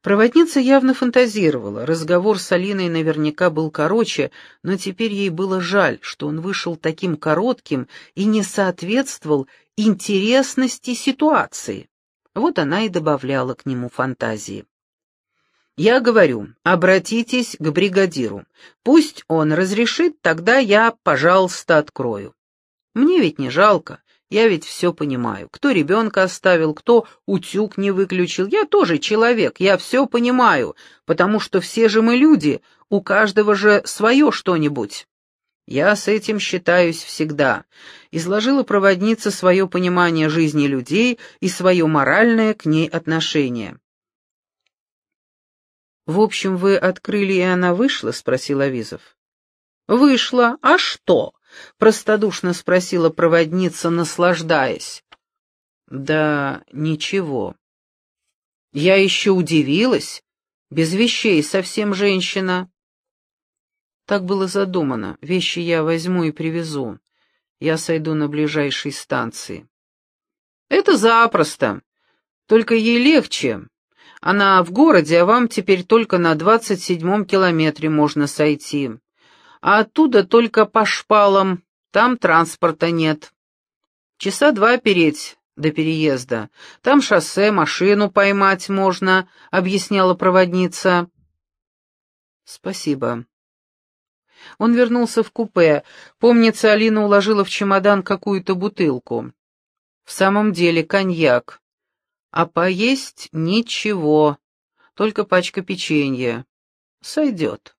Проводница явно фантазировала. Разговор с Алиной наверняка был короче, но теперь ей было жаль, что он вышел таким коротким и не соответствовал интересности ситуации. Вот она и добавляла к нему фантазии. «Я говорю, обратитесь к бригадиру. Пусть он разрешит, тогда я, пожалуйста, открою. Мне ведь не жалко. Я ведь все понимаю. Кто ребенка оставил, кто утюг не выключил. Я тоже человек, я все понимаю, потому что все же мы люди, у каждого же свое что-нибудь. Я с этим считаюсь всегда. Изложила проводница свое понимание жизни людей и свое моральное к ней отношение. «В общем, вы открыли, и она вышла?» — спросил Авизов. «Вышла. А что?» — простодушно спросила проводница, наслаждаясь. «Да ничего. Я еще удивилась. Без вещей совсем женщина». «Так было задумано. Вещи я возьму и привезу. Я сойду на ближайшей станции». «Это запросто. Только ей легче. Она в городе, а вам теперь только на 27-м километре можно сойти. А оттуда только по шпалам, там транспорта нет. Часа 2 переть до переезда. Там шоссе, машину поймать можно», — объясняла проводница. «Спасибо». Он вернулся в купе. Помнится, Алина уложила в чемодан какую-то бутылку. В самом деле коньяк. А поесть ничего, только пачка печенья. Сойдет.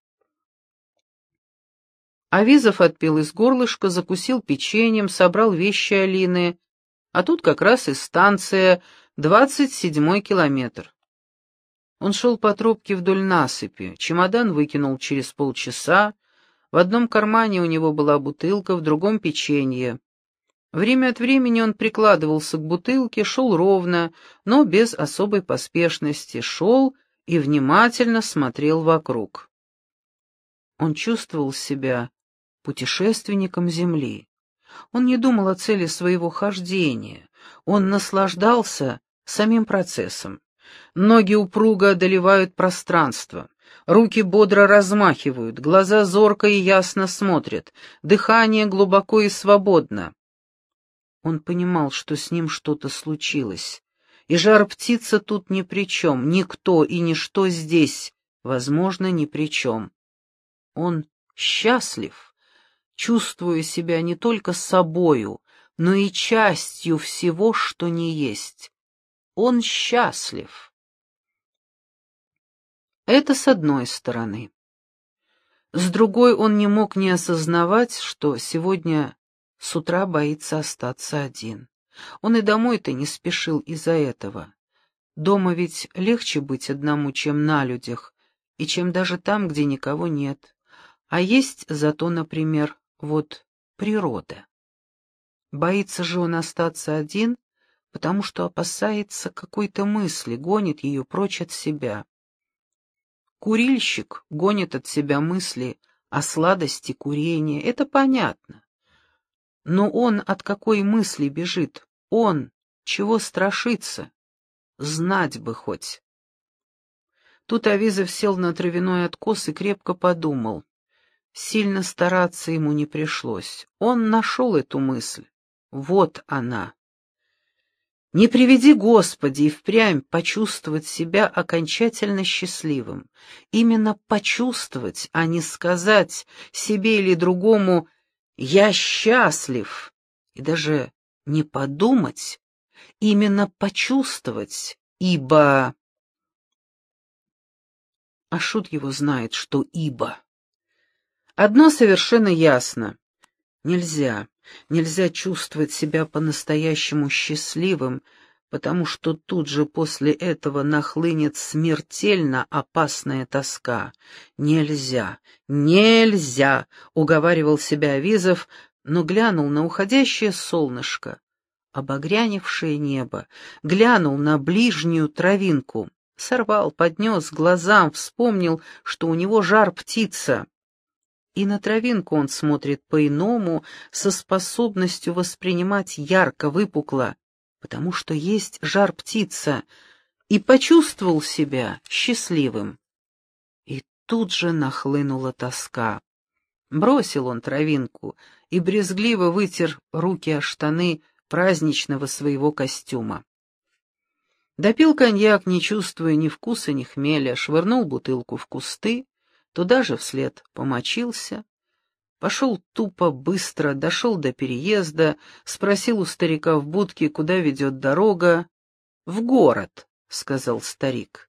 Авизов отпил из горлышка, закусил печеньем, собрал вещи Алины, а тут как раз и станция, 27-й километр. Он шел по тропке вдоль насыпи, чемодан выкинул через полчаса, в одном кармане у него была бутылка, в другом — печенье. Время от времени он прикладывался к бутылке, шел ровно, но без особой поспешности, шел и внимательно смотрел вокруг. Он чувствовал себя путешественником Земли. Он не думал о цели своего хождения, он наслаждался самим процессом. Ноги упруго одолевают пространство, руки бодро размахивают, глаза зорко и ясно смотрят, дыхание глубоко и свободно. Он понимал, что с ним что-то случилось, и жар-птица тут ни при чем, никто и ничто здесь, возможно, ни при чем. Он счастлив, чувствуя себя не только собою, но и частью всего, что не есть. Он счастлив. Это с одной стороны. С другой, он не мог не осознавать, что сегодня с утра боится остаться один. Он и домой-то не спешил из-за этого. Дома ведь легче быть одному, чем на людях, и чем даже там, где никого нет. А есть зато, например, вот природа. Боится же он остаться один, потому что опасается какой-то мысли, гонит ее прочь от себя. Курильщик гонит от себя мысли о сладости курения, это понятно. Но он от какой мысли бежит? Он чего страшится? Знать бы хоть. Тут Авизов сел на травяной откос и крепко подумал. Сильно стараться ему не пришлось. Он нашел эту мысль. Вот она. Не приведи, Господи, и впрямь почувствовать себя окончательно счастливым. Именно почувствовать, а не сказать себе или другому «я счастлив», и даже не подумать, именно почувствовать, ибо... А шут его знает, что ибо. Одно совершенно ясно. Нельзя чувствовать себя по-настоящему счастливым, потому что тут же после этого нахлынет смертельно опасная тоска. Нельзя, уговаривал себя Авизов, но глянул на уходящее солнышко, обогряневшее небо, глянул на ближнюю травинку, сорвал, поднес к глазам, вспомнил, что у него жар-птица. И на травинку он смотрит по-иному, со способностью воспринимать ярко, выпукло, потому что есть жар-птица, и почувствовал себя счастливым. И тут же нахлынула тоска. Бросил он травинку и брезгливо вытер руки о штаны праздничного своего костюма. Допил коньяк, не чувствуя ни вкуса, ни хмеля, швырнул бутылку в кусты, туда же вслед помочился, пошел тупо, быстро, дошел до переезда, спросил у старика в будке, куда ведет дорога. «В город», — сказал старик.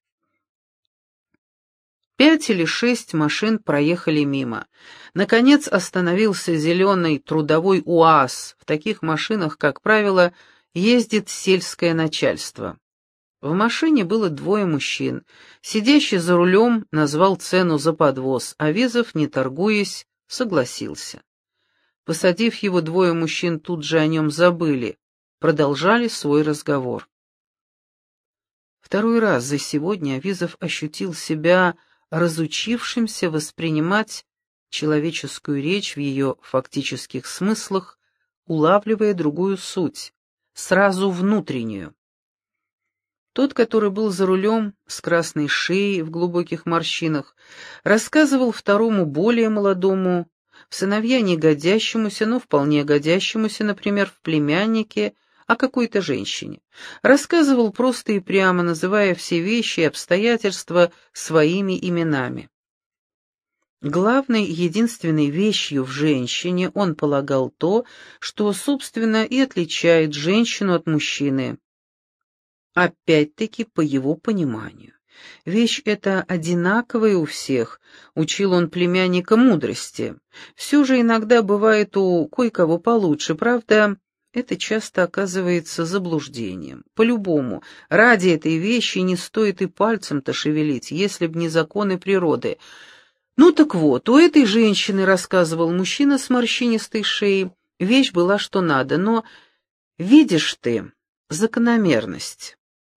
5 или 6 машин проехали мимо. Наконец остановился зеленый трудовой УАЗ. В таких машинах, как правило, ездит сельское начальство. В машине было 2 мужчин. Сидящий за рулем назвал цену за подвоз, а Визов, не торгуясь, согласился. Посадив его, 2 мужчин тут же о нем забыли, продолжали свой разговор. Второй раз за сегодня Авизов ощутил себя разучившимся воспринимать человеческую речь в ее фактических смыслах, улавливая другую суть, сразу внутреннюю. Тот, который был за рулем, с красной шеей в глубоких морщинах, рассказывал второму, более молодому, в сыновья не годящемуся, но вполне годящемуся, например, в племяннике, о какой-то женщине. Рассказывал просто и прямо, называя все вещи и обстоятельства своими именами. Главной, единственной вещью в женщине он полагал то, что, собственно, и отличает женщину от мужчины. Опять-таки, по его пониманию. Вещь эта одинаковая у всех, учил он племянника мудрости. Все же иногда бывает у кое-кого получше, правда, это часто оказывается заблуждением. По-любому, ради этой вещи не стоит и пальцем-то шевелить, если б не законы природы. Ну так вот, у этой женщины, рассказывал мужчина с морщинистой шеей, вещь была что надо, но, видишь ты, закономерность.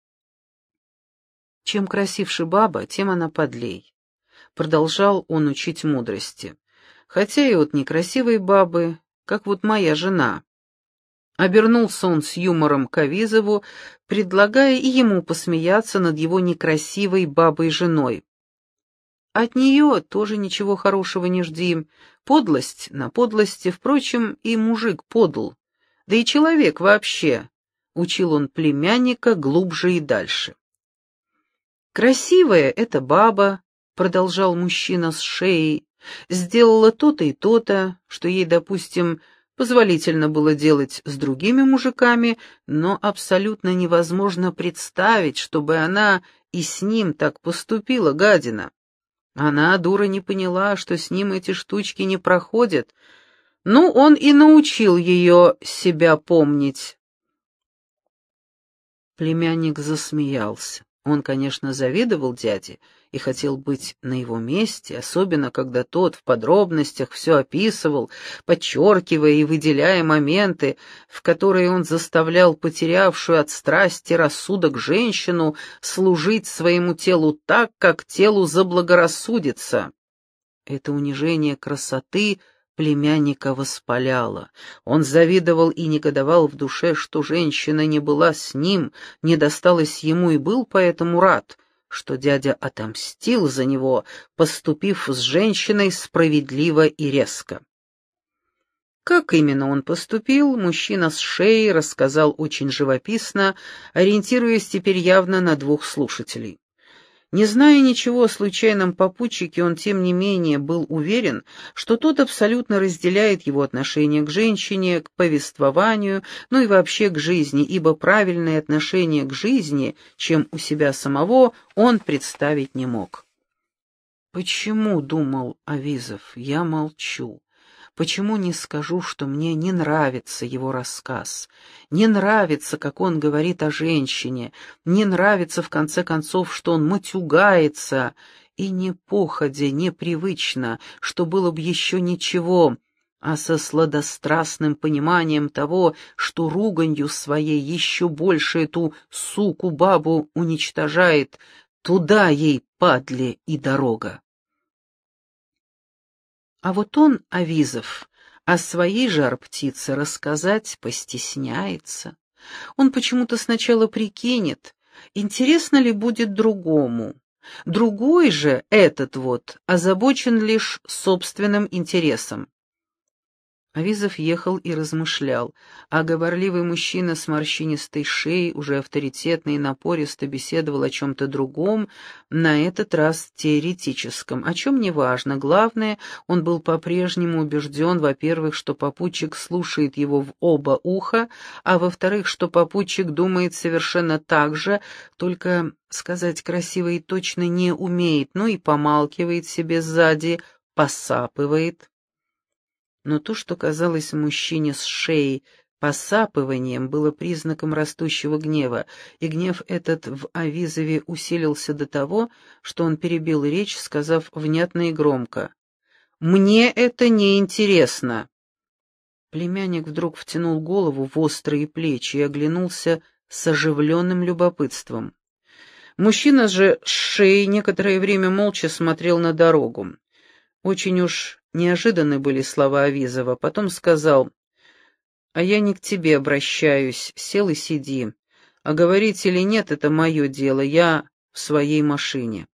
Чем красивше баба, тем она подлей. Продолжал он учить мудрости. Хотя и от некрасивой бабы, как вот моя жена. Обернулся он с юмором к Авизову, предлагая и ему посмеяться над его некрасивой бабой-женой. От нее тоже ничего хорошего не жди. Подлость на подлости, впрочем, и мужик подл. Да и человек вообще. Учил он племянника глубже и дальше. «Красивая эта баба», — продолжал мужчина с шеей, «сделала то-то и то-то, что ей, допустим, позволительно было делать с другими мужиками, но абсолютно невозможно представить, чтобы она и с ним так поступила, гадина. Она, дура, не поняла, что с ним эти штучки не проходят. Ну, он и научил ее себя помнить». Племянник засмеялся. Он, конечно, завидовал дяде и хотел быть на его месте, особенно когда тот в подробностях все описывал, подчеркивая и выделяя моменты, в которые он заставлял потерявшую от страсти рассудок женщину служить своему телу так, как телу заблагорассудится. Это унижение красоты племянника воспаляло. Он завидовал и негодовал в душе, что женщина не была с ним, не досталась ему, и был поэтому рад, что дядя отомстил за него, поступив с женщиной справедливо и резко. Как именно он поступил, мужчина с шеей рассказал очень живописно, ориентируясь теперь явно на 2 слушателей. Не зная ничего о случайном попутчике, он, тем не менее, был уверен, что тот абсолютно разделяет его отношение к женщине, к повествованию, ну и вообще к жизни, ибо правильное отношение к жизни, чем у себя самого, он представить не мог. «Почему, — думал Авизов, — я молчу? Почему не скажу, что мне не нравится его рассказ? Не нравится, как он говорит о женщине, не нравится, в конце концов, что он матюгается, и не походя, непривычно, что было бы еще ничего, а со сладострастным пониманием того, что руганью своей еще больше эту суку-бабу уничтожает, туда ей, падле, и дорога». А вот он, Авизов, о своей жар-птице рассказать постесняется. Он почему-то сначала прикинет, Интересно ли будет другому? Другой же, этот вот, озабочен лишь собственным интересом. Авизов ехал и размышлял, а говорливый мужчина с морщинистой шеей, уже авторитетно и напористо беседовал о чем-то другом, на этот раз теоретическом, о чем не важно. Главное, он был по-прежнему убежден, во-первых, что попутчик слушает его в оба уха, а во-вторых, что попутчик думает совершенно так же, только сказать красиво и точно не умеет, ну и помалкивает себе сзади, посапывает. Но то, что казалось мужчине с шеей посапыванием, было признаком растущего гнева, и гнев этот в Авизове усилился до того, что он перебил речь, сказав внятно и громко: «Мне это не интересно». Племянник вдруг втянул голову в острые плечи и оглянулся с оживленным любопытством. Мужчина же с шеей некоторое время молча смотрел на дорогу. Очень уж неожиданны были слова Авизова. Потом сказал: «А я не к тебе обращаюсь, сел и сиди. А говорить или нет — это мое дело, я в своей машине».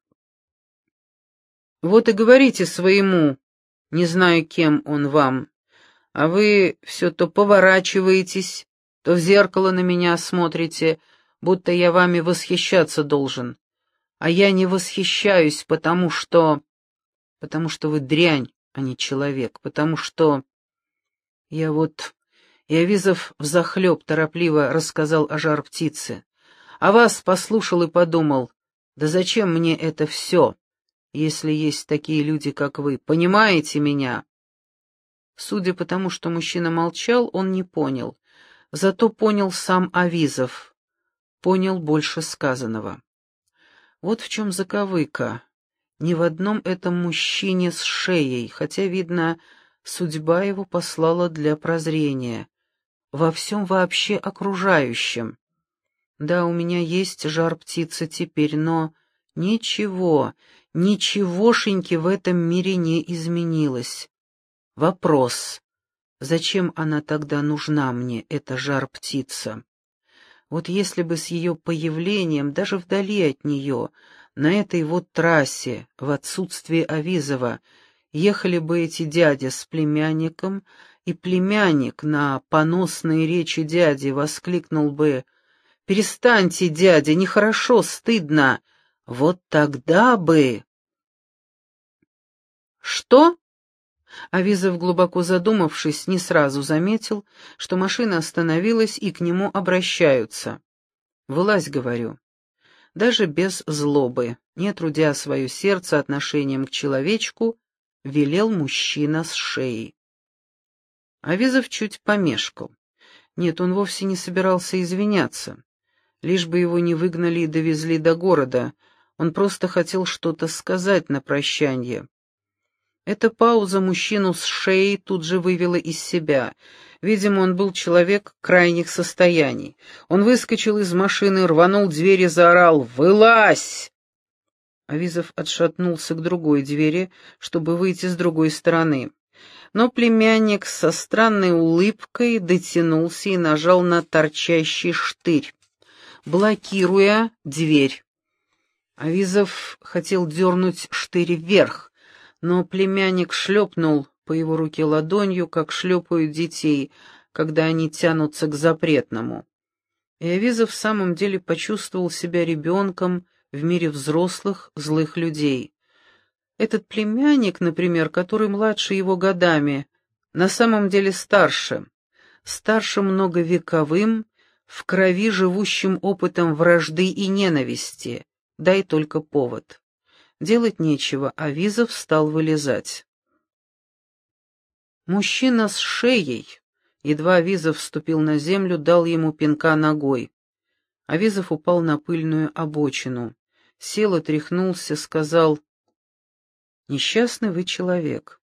«Вот и говорите своему, не знаю, кем он вам, а вы все то поворачиваетесь, то в зеркало на меня смотрите, будто я вами восхищаться должен. А я не восхищаюсь, потому что вы дрянь, а не человек, потому что... Я вот... И Авизов взахлеб торопливо рассказал о жар-птице. А вас послушал и подумал: да зачем мне это все, если есть такие люди, как вы, понимаете меня? Судя по тому, что мужчина молчал, он не понял. Зато понял сам Авизов, понял больше сказанного. Вот в чем заковыка. Ни в одном этом мужчине с шеей, хотя, видно, судьба его послала для прозрения. Во всем вообще окружающем. Да, у меня есть жар-птица теперь, но ничегошеньки в этом мире не изменилось. Вопрос: зачем она тогда нужна мне, эта жар-птица? Вот если бы с ее появлением, даже вдали от нее, на этой вот трассе, в отсутствие Авизова, ехали бы эти дядя с племянником, и племянник на поносные речи дяди воскликнул бы: «Перестаньте, дядя, нехорошо, стыдно!» Вот тогда бы... «Что?» Авизов, глубоко задумавшись, не сразу заметил, что машина остановилась и к нему обращаются. «Вылазь», — говорю. Даже без злобы, не трудя свое сердце отношением к человечку, велел мужчина с шеей. Авизов чуть помешкал. Нет, он вовсе не собирался извиняться. Лишь бы его не выгнали и довезли до города, он просто хотел что-то сказать на прощанье. Эта пауза мужчину с шеей тут же вывела из себя. Видимо, он был человек крайних состояний. Он выскочил из машины, рванул дверь и заорал: «Вылазь!» Авизов отшатнулся к другой двери, чтобы выйти с другой стороны. Но племянник со странной улыбкой дотянулся и нажал на торчащий штырь, блокируя дверь. Авизов хотел дернуть штырь вверх, но племянник шлепнул по его руке ладонью, как шлепают детей, когда они тянутся к запретному. И Авизов в самом деле почувствовал себя ребенком в мире взрослых, злых людей. Этот племянник, например, который младше его годами, на самом деле старше многовековым, в крови живущим опытом вражды и ненависти, дай только повод. Делать нечего, Авизов стал вылезать. Мужчина с шеей, едва Авизов вступил на землю, дал ему пинка ногой. Авизов упал на пыльную обочину, сел, отряхнулся, сказал: «Несчастный вы человек».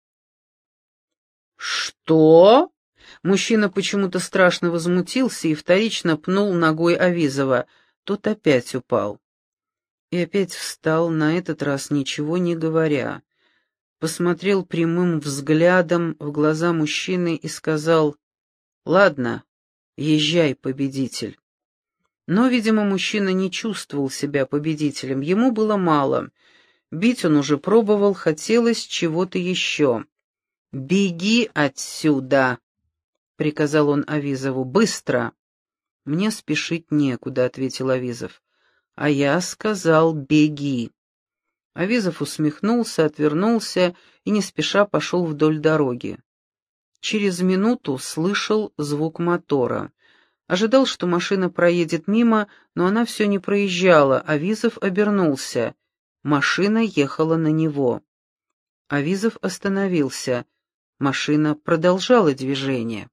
«Что?» Мужчина почему-то страшно возмутился и вторично пнул ногой Авизова. Тот опять упал. И опять встал, на этот раз ничего не говоря. Посмотрел прямым взглядом в глаза мужчины и сказал: «Ладно, езжай, победитель». Но, видимо, мужчина не чувствовал себя победителем, ему было мало. Бить он уже пробовал, хотелось чего-то еще. «Беги отсюда!» — приказал он Авизову. «Быстро!» «Мне спешить некуда», — ответил Авизов. «А я сказал, беги». Авизов усмехнулся, отвернулся и не спеша пошел вдоль дороги. Через минуту слышал звук мотора. Ожидал, что машина проедет мимо, но она все не проезжала. Авизов обернулся. Машина ехала на него. Авизов остановился. Машина продолжала движение.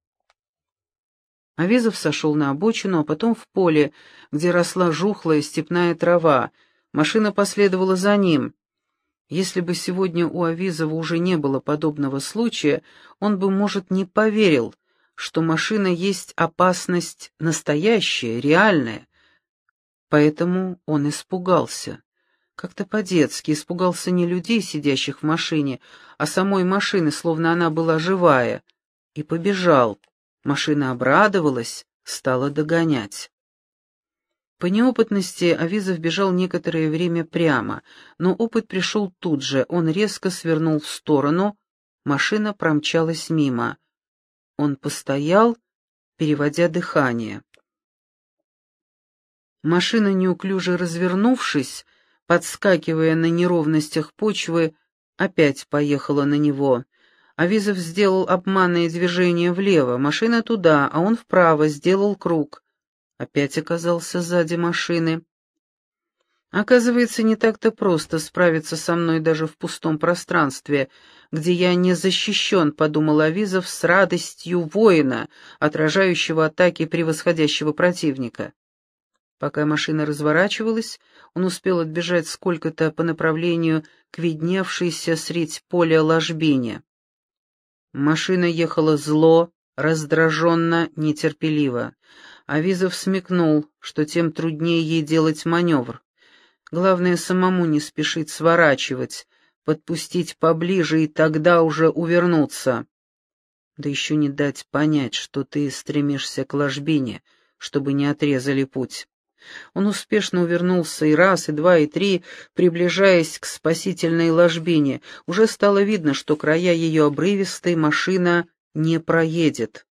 Авизов сошел на обочину, а потом в поле, где росла жухлая степная трава. Машина последовала за ним. Если бы сегодня у Авизова уже не было подобного случая, он бы, может, не поверил, что машина есть опасность настоящая, реальная. Поэтому он испугался. Как-то по-детски испугался не людей, сидящих в машине, а самой машины, словно она была живая, и побежал. Машина обрадовалась, стала догонять. По неопытности Авизов бежал некоторое время прямо, но опыт пришел тут же, он резко свернул в сторону, машина промчалась мимо. Он постоял, переводя дыхание. Машина, неуклюже развернувшись, подскакивая на неровностях почвы, опять поехала на него. Авизов сделал обманное движение влево, машина туда, а он вправо, сделал круг. Опять оказался сзади машины. Оказывается, не так-то просто справиться со мной даже в пустом пространстве, где я не защищен, подумал Авизов с радостью воина, отражающего атаки превосходящего противника. Пока машина разворачивалась, он успел отбежать сколько-то по направлению к видневшейся средь поля ложбине. Машина ехала зло, раздраженно, нетерпеливо. Авизов смекнул, что тем труднее ей делать маневр. Главное, самому не спешить сворачивать, подпустить поближе и тогда уже увернуться. Да еще не дать понять, что ты стремишься к ложбине, чтобы не отрезали путь. Он успешно увернулся и раз, и два, и три, приближаясь к спасительной ложбине. Уже стало видно, что края ее обрывистой, машина не проедет.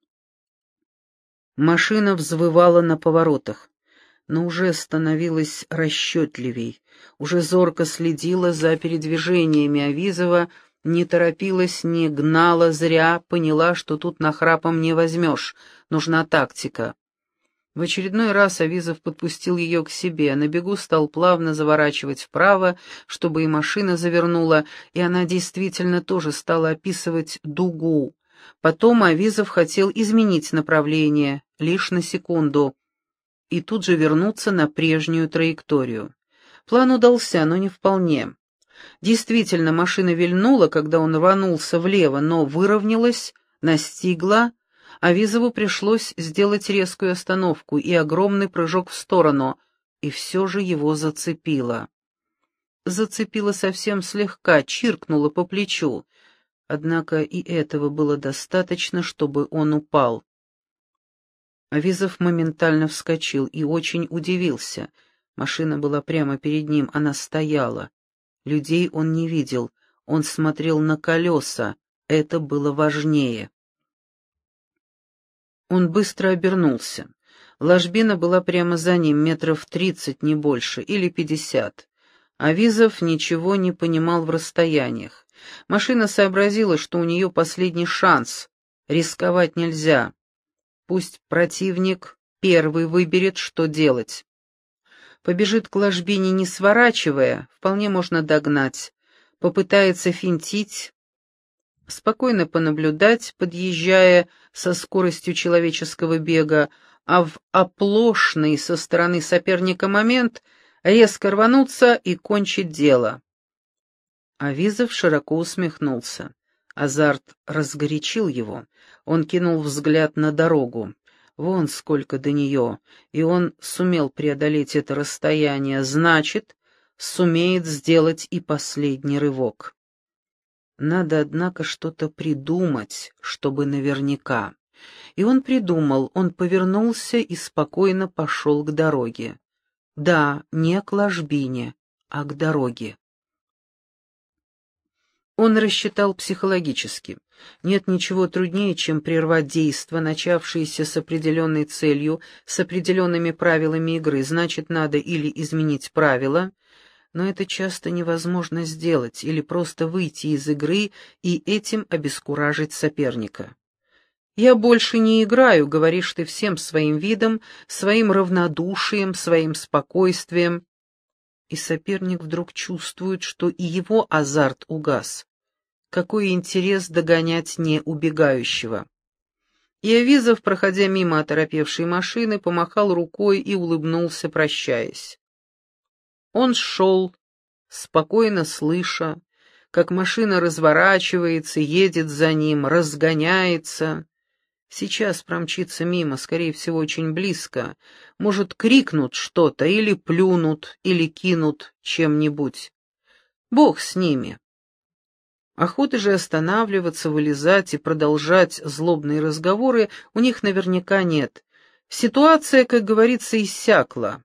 Машина взвывала на поворотах, но уже становилась расчетливей, уже зорко следила за передвижениями Авизова, не торопилась, не гнала зря, поняла, что тут нахрапом не возьмешь, нужна тактика. В очередной раз Авизов подпустил ее к себе, на бегу стал плавно заворачивать вправо, чтобы и машина завернула, и она действительно тоже стала описывать дугу. Потом Авизов хотел изменить направление, лишь на секунду, и тут же вернуться на прежнюю траекторию. План удался, но не вполне. Действительно, машина вильнула, когда он рванулся влево, но выровнялась, настигла. Авизову пришлось сделать резкую остановку и огромный прыжок в сторону, и все же его зацепило. Зацепило совсем слегка, чиркнуло по плечу. Однако и этого было достаточно, чтобы он упал. Авизов моментально вскочил и очень удивился. Машина была прямо перед ним, она стояла. Людей он не видел, он смотрел на колеса, это было важнее. Он быстро обернулся. Ложбина была прямо за ним, метров 30, не больше, или 50. Авизов ничего не понимал в расстояниях. Машина сообразила, что у нее последний шанс. Рисковать нельзя. Пусть противник первый выберет, что делать. Побежит к ложбине, не сворачивая, вполне можно догнать. Попытается финтить, спокойно понаблюдать, подъезжая со скоростью человеческого бега, а в оплошный со стороны соперника момент резко рвануться и кончить дело. Авизов широко усмехнулся. Азарт разгорячил его. Он кинул взгляд на дорогу. Вон сколько до нее, и он сумел преодолеть это расстояние, значит, сумеет сделать и последний рывок. Надо, однако, что-то придумать, чтобы наверняка. И он придумал, он повернулся и спокойно пошел к дороге. Да, не к ложбине, а к дороге. Он рассчитал психологически. Нет ничего труднее, чем прервать действо, начавшееся с определенной целью, с определенными правилами игры. Значит, надо или изменить правила, но это часто невозможно сделать, или просто выйти из игры и этим обескуражить соперника. «Я больше не играю», — говоришь ты всем своим видом, своим равнодушием, своим спокойствием. И соперник вдруг чувствует, что и его азарт угас. Какой интерес догонять не убегающего. И Авизов, проходя мимо оторопевшей машины, помахал рукой и улыбнулся, прощаясь. Он шел, спокойно слыша, как машина разворачивается, едет за ним, разгоняется. Сейчас промчится мимо, скорее всего, очень близко. Может, крикнут что-то, или плюнут, или кинут чем-нибудь. Бог с ними. Охоты же останавливаться, вылезать и продолжать злобные разговоры у них наверняка нет. Ситуация, как говорится, иссякла.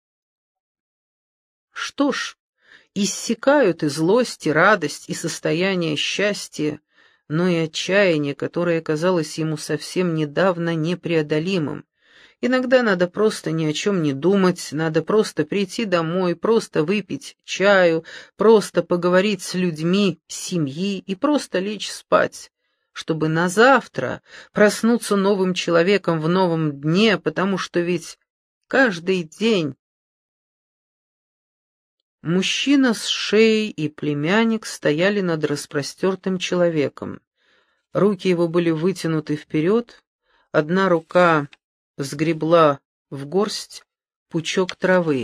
Что ж, иссякают и злость, и радость, и состояние счастья, но и отчаяние, которое казалось ему совсем недавно непреодолимым. Иногда надо просто ни о чем не думать, надо просто прийти домой, просто выпить чаю, просто поговорить с людьми семьи и просто лечь спать, чтобы на завтра проснуться новым человеком в новом дне, потому что ведь каждый день... Мужчина с шеей и племянник стояли над распростертым человеком. Руки его были вытянуты вперед, одна рука сгребла в горсть пучок травы.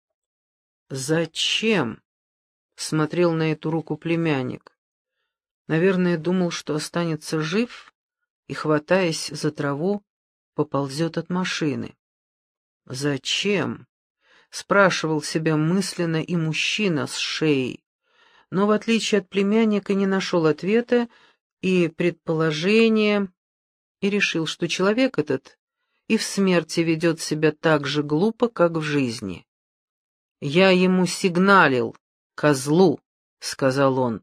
«Зачем?» — смотрел на эту руку племянник. Наверное, думал, что останется жив и, хватаясь за траву, поползет от машины. «Зачем?» — спрашивал себя мысленно и мужчина с шеей, но, в отличие от племянника, не нашел ответа и предположения, и решил, что человек этот и в смерти ведет себя так же глупо, как в жизни. «Я ему сигналил, козлу», — сказал он.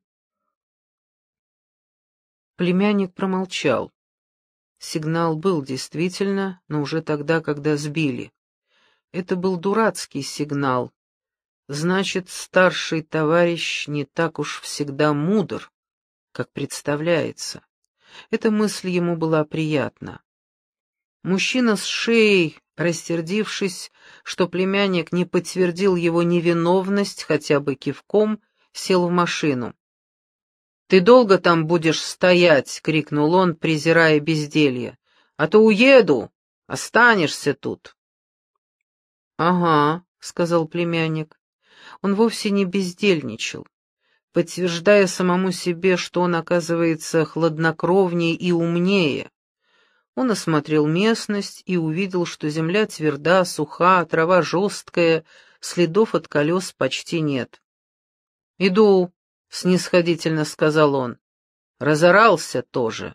Племянник промолчал. Сигнал был действительно, но уже тогда, когда сбили. Это был дурацкий сигнал. Значит, старший товарищ не так уж всегда мудр, как представляется. Эта мысль ему была приятна. Мужчина с шеей, рассердившись, что племянник не подтвердил его невиновность хотя бы кивком, сел в машину. «Ты долго там будешь стоять?» — крикнул он, презирая безделье. «А то уеду, останешься тут». «Ага», — сказал племянник. Он вовсе не бездельничал, подтверждая самому себе, что он, оказывается, хладнокровнее и умнее. Он осмотрел местность и увидел, что земля тверда, суха, трава жесткая, следов от колес почти нет. «Иду», — снисходительно сказал он. «Разорался тоже».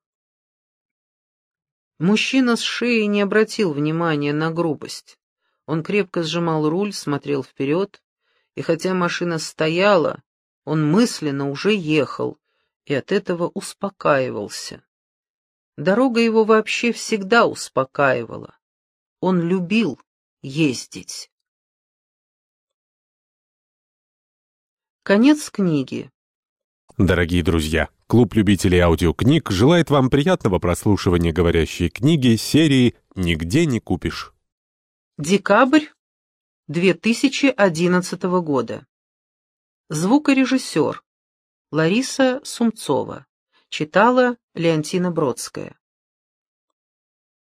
Мужчина с шеей не обратил внимания на грубость. Он крепко сжимал руль, смотрел вперед, и хотя машина стояла, он мысленно уже ехал и от этого успокаивался. Дорога его вообще всегда успокаивала. Он любил ездить. Конец книги. Дорогие друзья, клуб любителей аудиокниг желает вам приятного прослушивания говорящей книги серии «Нигде не купишь». Декабрь 2011 года. Звукорежиссер Лариса Сумцова. Читала Леонтина Бродская.